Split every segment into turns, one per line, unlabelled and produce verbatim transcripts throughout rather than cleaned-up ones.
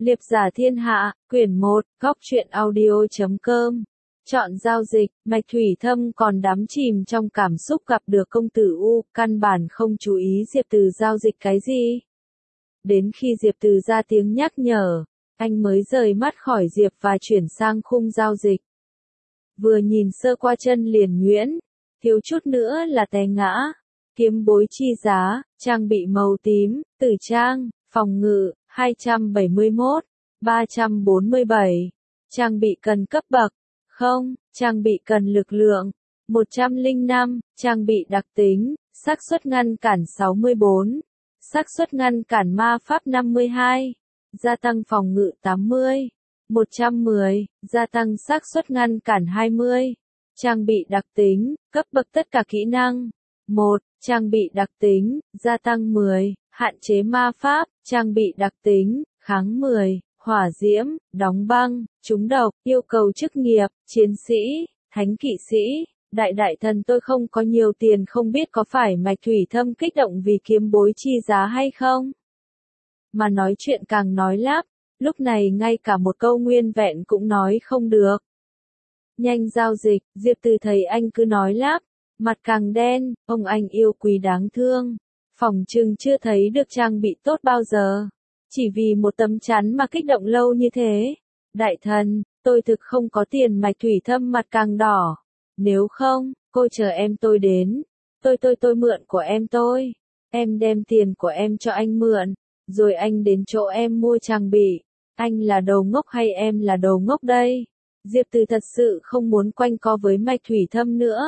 Liệp giả thiên hạ, quyển một, góc truyện audio chấm com. Chọn giao dịch, Mạch Thủy Thâm còn đắm chìm trong cảm xúc gặp được công tử U, căn bản không chú ý Diệp Từ giao dịch cái gì. Đến khi Diệp Từ ra tiếng nhắc nhở, anh mới rời mắt khỏi Diệp và chuyển sang khung giao dịch. Vừa nhìn sơ qua chân liền nhuyễn, thiếu chút nữa là té ngã. Kiếm bối chi giá, trang bị màu tím, tử trang, phòng ngự, hai trăm bảy mươi mốt, ba trăm bốn mươi bảy. Trang bị cần cấp bậc, không, trang bị cần lực lượng, một trăm lẻ năm, trang bị đặc tính, xác suất ngăn cản sáu mươi bốn, xác suất ngăn cản ma pháp năm mươi hai, gia tăng phòng ngự tám mươi, một trăm mười, gia tăng xác suất ngăn cản hai mươi. Trang bị đặc tính, cấp bậc tất cả kỹ năng. một. Trang bị đặc tính, gia tăng mười, hạn chế ma pháp, trang bị đặc tính, kháng mười, hỏa diễm, đóng băng, trúng độc, yêu cầu chức nghiệp, chiến sĩ, thánh kỵ sĩ, đại đại thần tôi không có nhiều tiền không biết có phải Mạch Thủy Thâm kích động vì kiếm bối chi giá hay không? Mà nói chuyện càng nói lắp, lúc này ngay cả một câu nguyên vẹn cũng nói không được. Nhanh giao dịch, Diệp Từ thấy anh cứ nói lắp, mặt càng đen, ông anh yêu quý đáng thương. Phòng trừng chưa thấy được trang bị tốt bao giờ. Chỉ vì một tấm chắn mà kích động lâu như thế. Đại thần, tôi thực không có tiền. Mạch Thủy Thâm mặt càng đỏ. Nếu không, cô chờ em tôi đến. Tôi tôi tôi mượn của em tôi. Em đem tiền của em cho anh mượn. Rồi anh đến chỗ em mua trang bị. Anh là đầu ngốc hay em là đầu ngốc đây? Diệp Từ thật sự không muốn quanh co với Mạch Thủy Thâm nữa.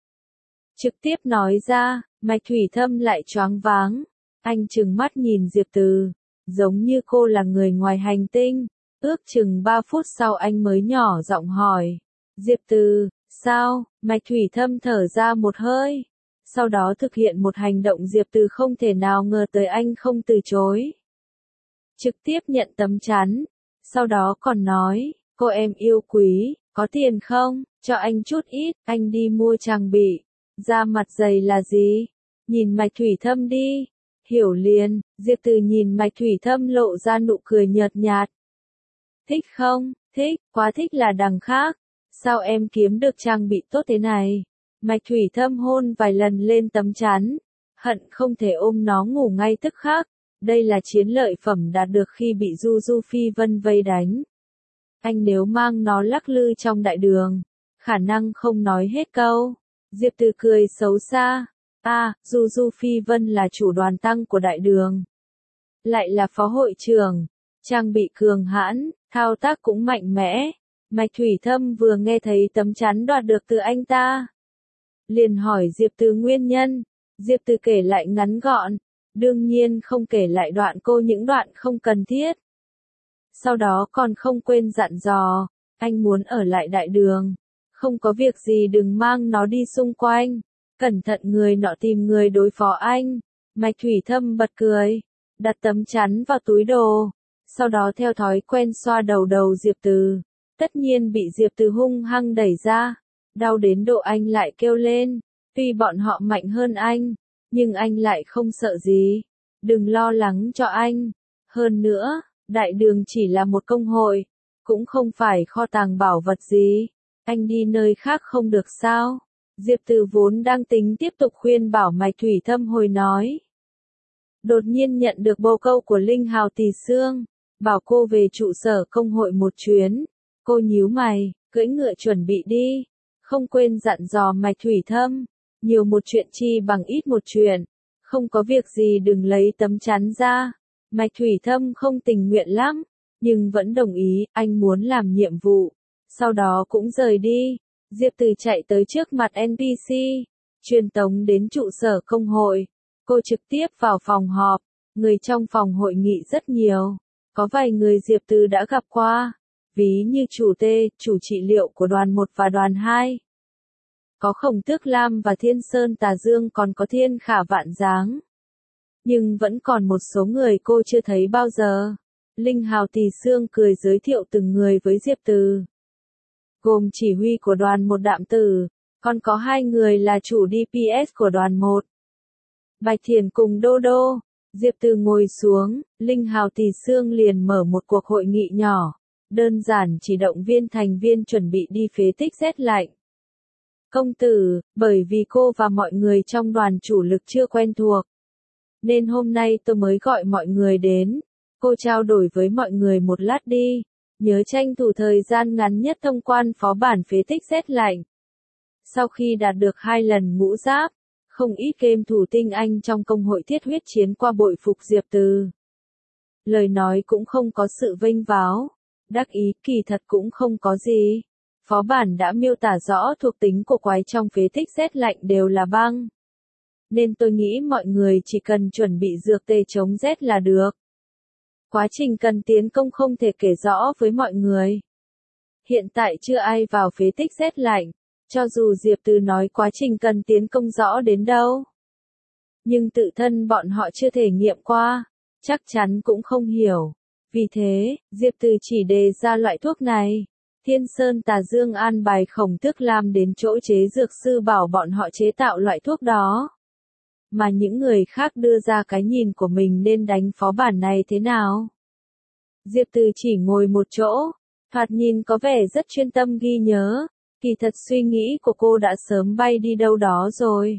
Trực tiếp nói ra, Mạch Thủy Thâm lại choáng váng. Anh trừng mắt nhìn Diệp Từ, giống như cô là người ngoài hành tinh. Ước chừng ba phút sau anh mới nhỏ giọng hỏi. Diệp Từ, sao? Mạch Thủy Thâm thở ra một hơi. Sau đó thực hiện một hành động Diệp Từ không thể nào ngờ tới anh không từ chối. Trực tiếp nhận tấm chắn. Sau đó còn nói, cô em yêu quý, có tiền không? Cho anh chút ít, anh đi mua trang bị. Da mặt dày là gì? Nhìn Mạch Thủy Thâm đi. Hiểu liền, Diệp Từ nhìn Mạch Thủy Thâm lộ ra nụ cười nhợt nhạt. Thích không? Thích, quá thích là đằng khác. Sao em kiếm được trang bị tốt thế này? Mạch Thủy Thâm hôn vài lần lên tấm chắn. Hận không thể ôm nó ngủ ngay tức khắc. Đây là chiến lợi phẩm đạt được khi bị Du Du Phi Vân vây đánh. Anh nếu mang nó lắc lư trong đại đường, khả năng không nói hết câu. Diệp Từ cười xấu xa. À, Du Du Phi Vân là chủ đoàn tăng của đại đường. Lại là phó hội trưởng. Trang bị cường hãn, thao tác cũng mạnh mẽ. Mạch Thủy Thâm vừa nghe thấy tấm chắn đoạt được từ anh ta. Liền hỏi Diệp Từ nguyên nhân. Diệp Từ kể lại ngắn gọn. Đương nhiên không kể lại đoạn cô những đoạn không cần thiết. Sau đó còn không quên dặn dò. Anh muốn ở lại đại đường. Không có việc gì đừng mang nó đi xung quanh. Cẩn thận người nọ tìm người đối phó anh. Mạch Thủy Thâm bật cười. Đặt tấm chắn vào túi đồ. Sau đó theo thói quen xoa đầu đầu Diệp Từ. Tất nhiên bị Diệp Từ hung hăng đẩy ra. Đau đến độ anh lại kêu lên. Tuy bọn họ mạnh hơn anh. Nhưng anh lại không sợ gì. Đừng lo lắng cho anh. Hơn nữa, đại đường chỉ là một công hội. Cũng không phải kho tàng bảo vật gì. Anh đi nơi khác không được sao? Diệp Từ vốn đang tính tiếp tục khuyên bảo Mạch Thủy Thâm hồi nói. Đột nhiên nhận được bồ câu của Linh Hào Tỷ Xương. Bảo cô về trụ sở công hội một chuyến. Cô nhíu mày, cưỡi ngựa chuẩn bị đi. Không quên dặn dò Mạch Thủy Thâm. Nhiều một chuyện chi bằng ít một chuyện. Không có việc gì đừng lấy tấm chắn ra. Mạch Thủy Thâm không tình nguyện lắm. Nhưng vẫn đồng ý, anh muốn làm nhiệm vụ. Sau đó cũng rời đi. Diệp Từ chạy tới trước mặt en pê xê. Truyền tống đến trụ sở công hội. Cô trực tiếp vào phòng họp. Người trong phòng hội nghị rất nhiều. Có vài người Diệp Từ đã gặp qua. Ví như chủ T, chủ trị liệu của đoàn một và đoàn hai. Có Khổng Tước Lam và Thiên Sơn Tà Dương còn có Thiên Khả Vạn Giáng. Nhưng vẫn còn một số người cô chưa thấy bao giờ. Linh Hào Tỷ Xương cười giới thiệu từng người với Diệp Từ. Gồm chỉ huy của đoàn một Đạm Tử, còn có hai người là chủ đê pê ét của đoàn một. Bạch Thiền cùng Đô Đô. Diệp Từ ngồi xuống, Linh Hào Tỷ Xương liền mở một cuộc hội nghị nhỏ, đơn giản chỉ động viên thành viên chuẩn bị đi phế tích rét lạnh. Công tử, bởi vì cô và mọi người trong đoàn chủ lực chưa quen thuộc, nên hôm nay tôi mới gọi mọi người đến. Cô trao đổi với mọi người một lát đi, nhớ tranh thủ thời gian ngắn nhất thông quan phó bản phế tích rét lạnh. Sau khi đạt được hai lần ngũ giáp, không ít game thủ tinh anh trong công hội thiết huyết chiến qua bội phục Diệp Từ. Lời nói cũng không có sự vênh váo, đắc ý, kỳ thật cũng không có gì. Phó bản đã miêu tả rõ thuộc tính của quái trong phế tích rét lạnh đều là băng. Nên tôi nghĩ mọi người chỉ cần chuẩn bị dược tê chống rét là được. Quá trình cần tiến công không thể kể rõ với mọi người. Hiện tại chưa ai vào phế tích rét lạnh, cho dù Diệp Từ nói quá trình cần tiến công rõ đến đâu. Nhưng tự thân bọn họ chưa thể nghiệm qua, chắc chắn cũng không hiểu. Vì thế, Diệp Từ chỉ đề ra loại thuốc này. Thiên Sơn Tà Dương an bài Khổng Tước Lam đến chỗ chế dược sư bảo bọn họ chế tạo loại thuốc đó. Mà những người khác đưa ra cái nhìn của mình nên đánh phó bản này thế nào. Diệp Từ chỉ ngồi một chỗ, thoạt nhìn có vẻ rất chuyên tâm ghi nhớ, kỳ thật suy nghĩ của cô đã sớm bay đi đâu đó rồi.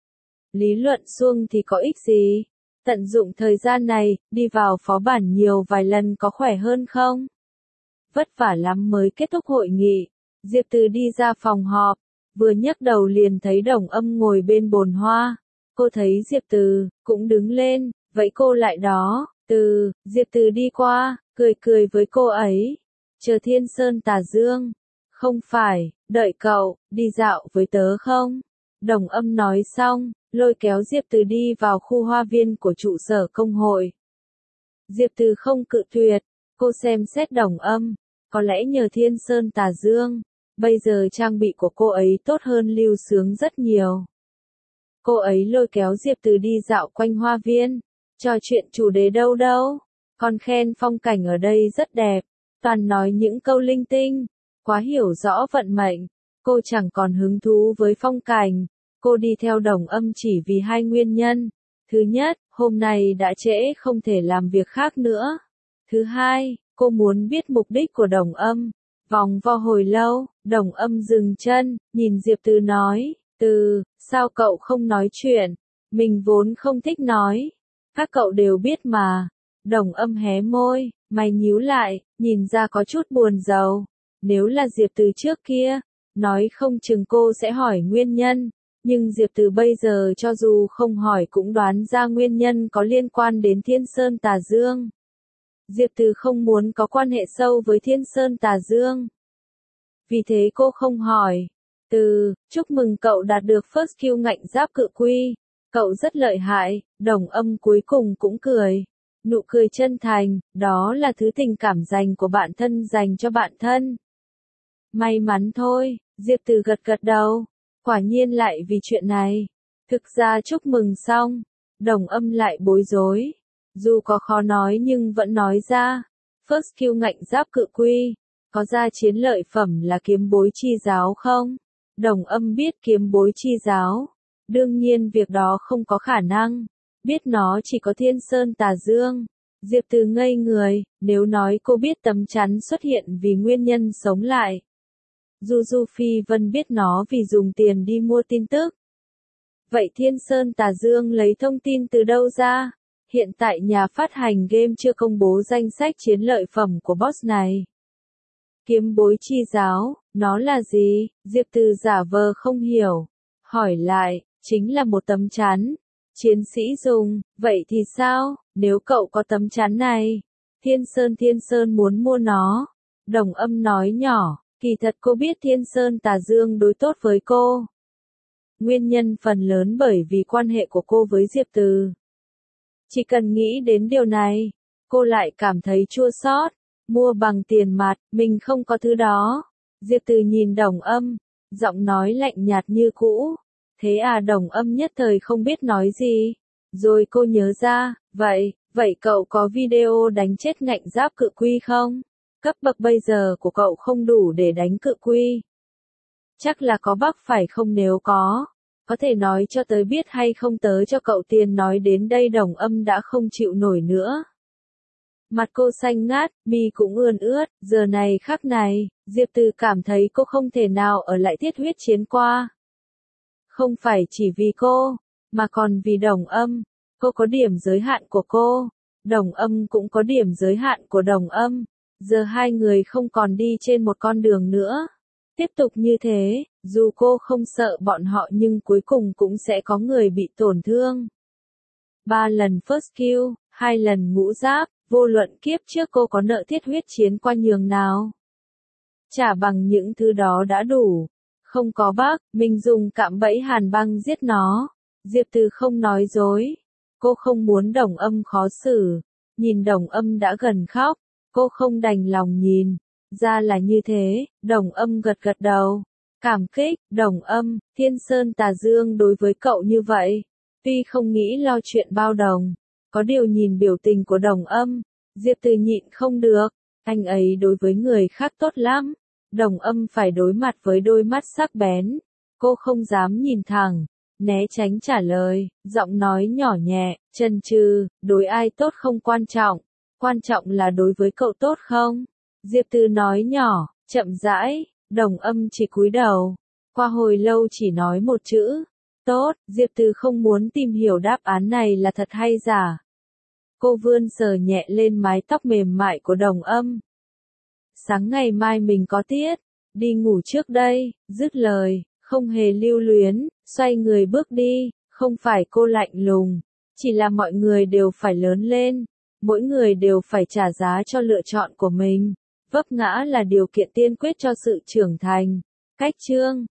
Lý luận suông thì có ích gì, tận dụng thời gian này, đi vào phó bản nhiều vài lần có khỏe hơn không? Vất vả lắm mới kết thúc hội nghị, Diệp Từ đi ra phòng họp, vừa nhấc đầu liền thấy Đồng Âm ngồi bên bồn hoa. Cô thấy Diệp Từ, cũng đứng lên, vậy cô lại đó. Từ, Diệp Từ đi qua, cười cười với cô ấy. Chờ Thiên Sơn Tà Dương. Không phải, đợi cậu, đi dạo với tớ không? Đồng Âm nói xong, lôi kéo Diệp Từ đi vào khu hoa viên của trụ sở công hội. Diệp Từ không cự tuyệt, cô xem xét Đồng Âm, có lẽ nhờ Thiên Sơn Tà Dương, bây giờ trang bị của cô ấy tốt hơn Lưu Sướng rất nhiều. Cô ấy lôi kéo Diệp Từ đi dạo quanh hoa viên, trò chuyện chủ đề đâu đâu, còn khen phong cảnh ở đây rất đẹp, toàn nói những câu linh tinh, quá hiểu rõ vận mệnh, cô chẳng còn hứng thú với phong cảnh, cô đi theo Đồng Âm chỉ vì hai nguyên nhân, thứ nhất, hôm nay đã trễ không thể làm việc khác nữa, thứ hai, cô muốn biết mục đích của Đồng Âm, vòng vo hồi lâu, Đồng Âm dừng chân, nhìn Diệp Từ nói. Từ, sao cậu không nói chuyện? Mình vốn không thích nói. Các cậu đều biết mà. Đồng Âm hé môi, mày nhíu lại, nhìn ra có chút buồn rầu. Nếu là Diệp Từ trước kia, nói không chừng cô sẽ hỏi nguyên nhân. Nhưng Diệp Từ bây giờ cho dù không hỏi cũng đoán ra nguyên nhân có liên quan đến Thiên Sơn Tà Dương. Diệp Từ không muốn có quan hệ sâu với Thiên Sơn Tà Dương. Vì thế cô không hỏi. Từ, chúc mừng cậu đạt được first kill ngạnh giáp cự quy. Cậu rất lợi hại, Đồng Âm cuối cùng cũng cười. Nụ cười chân thành, đó là thứ tình cảm dành của bạn thân dành cho bạn thân. May mắn thôi, Diệp Từ gật gật đầu. Quả nhiên lại vì chuyện này. Thực ra chúc mừng xong, Đồng Âm lại bối rối. Dù có khó nói nhưng vẫn nói ra. First kill ngạnh giáp cự quy. Có ra chiến lợi phẩm là kiếm bối chi giáo không? Đồng Âm biết kiếm bối chi giáo. Đương nhiên việc đó không có khả năng. Biết nó chỉ có Thiên Sơn Tà Dương. Diệp Từ ngây người, nếu nói cô biết tấm chắn xuất hiện vì nguyên nhân sống lại. Du Du Phi Vân biết nó vì dùng tiền đi mua tin tức. Vậy Thiên Sơn Tà Dương lấy thông tin từ đâu ra? Hiện tại nhà phát hành game chưa công bố danh sách chiến lợi phẩm của boss này. Kiếm bối chi giáo, nó là gì? Diệp Từ giả vờ không hiểu. Hỏi lại, chính là một tấm chắn. Chiến sĩ dùng, vậy thì sao? Nếu cậu có tấm chắn này, Thiên Sơn Thiên Sơn muốn mua nó. Đồng Âm nói nhỏ, kỳ thật cô biết Thiên Sơn Tà Dương đối tốt với cô. Nguyên nhân phần lớn bởi vì quan hệ của cô với Diệp Từ. Chỉ cần nghĩ đến điều này, cô lại cảm thấy chua xót. Mua bằng tiền mặt, mình không có thứ đó. Diệp Từ nhìn Đồng Âm, giọng nói lạnh nhạt như cũ. Thế à, Đồng Âm nhất thời không biết nói gì. Rồi cô nhớ ra, vậy, vậy cậu có video đánh chết ngạnh giáp cự quy không? Cấp bậc bây giờ của cậu không đủ để đánh cự quy. Chắc là có bug phải không, nếu có. có thể nói cho tớ biết hay không tớ cho cậu tiền. Nói đến đây Đồng Âm đã không chịu nổi nữa. Mặt cô xanh ngát, mi cũng ươn ướt, giờ này khắc này, Diệp Từ cảm thấy cô không thể nào ở lại thiết huyết chiến qua. Không phải chỉ vì cô, mà còn vì Đồng Âm. Cô có điểm giới hạn của cô, Đồng Âm cũng có điểm giới hạn của Đồng Âm. Giờ hai người không còn đi trên một con đường nữa. Tiếp tục như thế, dù cô không sợ bọn họ nhưng cuối cùng cũng sẽ có người bị tổn thương. Ba lần first kill, hai lần ngũ giáp, vô luận kiếp trước cô có nợ thiết huyết chiến qua nhường nào. Chả bằng những thứ đó đã đủ. Không có bác, mình dùng cạm bẫy hàn băng giết nó. Diệp Từ không nói dối. Cô không muốn Đồng Âm khó xử. Nhìn Đồng Âm đã gần khóc, cô không đành lòng nhìn. Ra là như thế, Đồng Âm gật gật đầu. Cảm kích, Đồng Âm, Thiên Sơn Tà Dương đối với cậu như vậy. Tuy không nghĩ lo chuyện bao đồng, có điều nhìn biểu tình của Đồng Âm, Diệp Từ nhịn không được. Anh ấy đối với người khác tốt lắm. Đồng Âm phải đối mặt với đôi mắt sắc bén. Cô không dám nhìn thẳng, né tránh trả lời, giọng nói nhỏ nhẹ, chần chừ, đối ai tốt không quan trọng, quan trọng là đối với cậu tốt không? Diệp Từ nói nhỏ, chậm rãi, Đồng Âm chỉ cúi đầu, qua hồi lâu chỉ nói một chữ, tốt. Diệp Từ không muốn tìm hiểu đáp án này là thật hay giả. Cô vươn sờ nhẹ lên mái tóc mềm mại của Đồng Âm. Sáng ngày mai mình có tiết, đi ngủ trước đây. Dứt lời, không hề lưu luyến, xoay người bước đi. Không phải cô lạnh lùng, chỉ là mọi người đều phải lớn lên, mỗi người đều phải trả giá cho lựa chọn của mình. Vấp ngã là điều kiện tiên quyết cho sự trưởng thành. Cách chương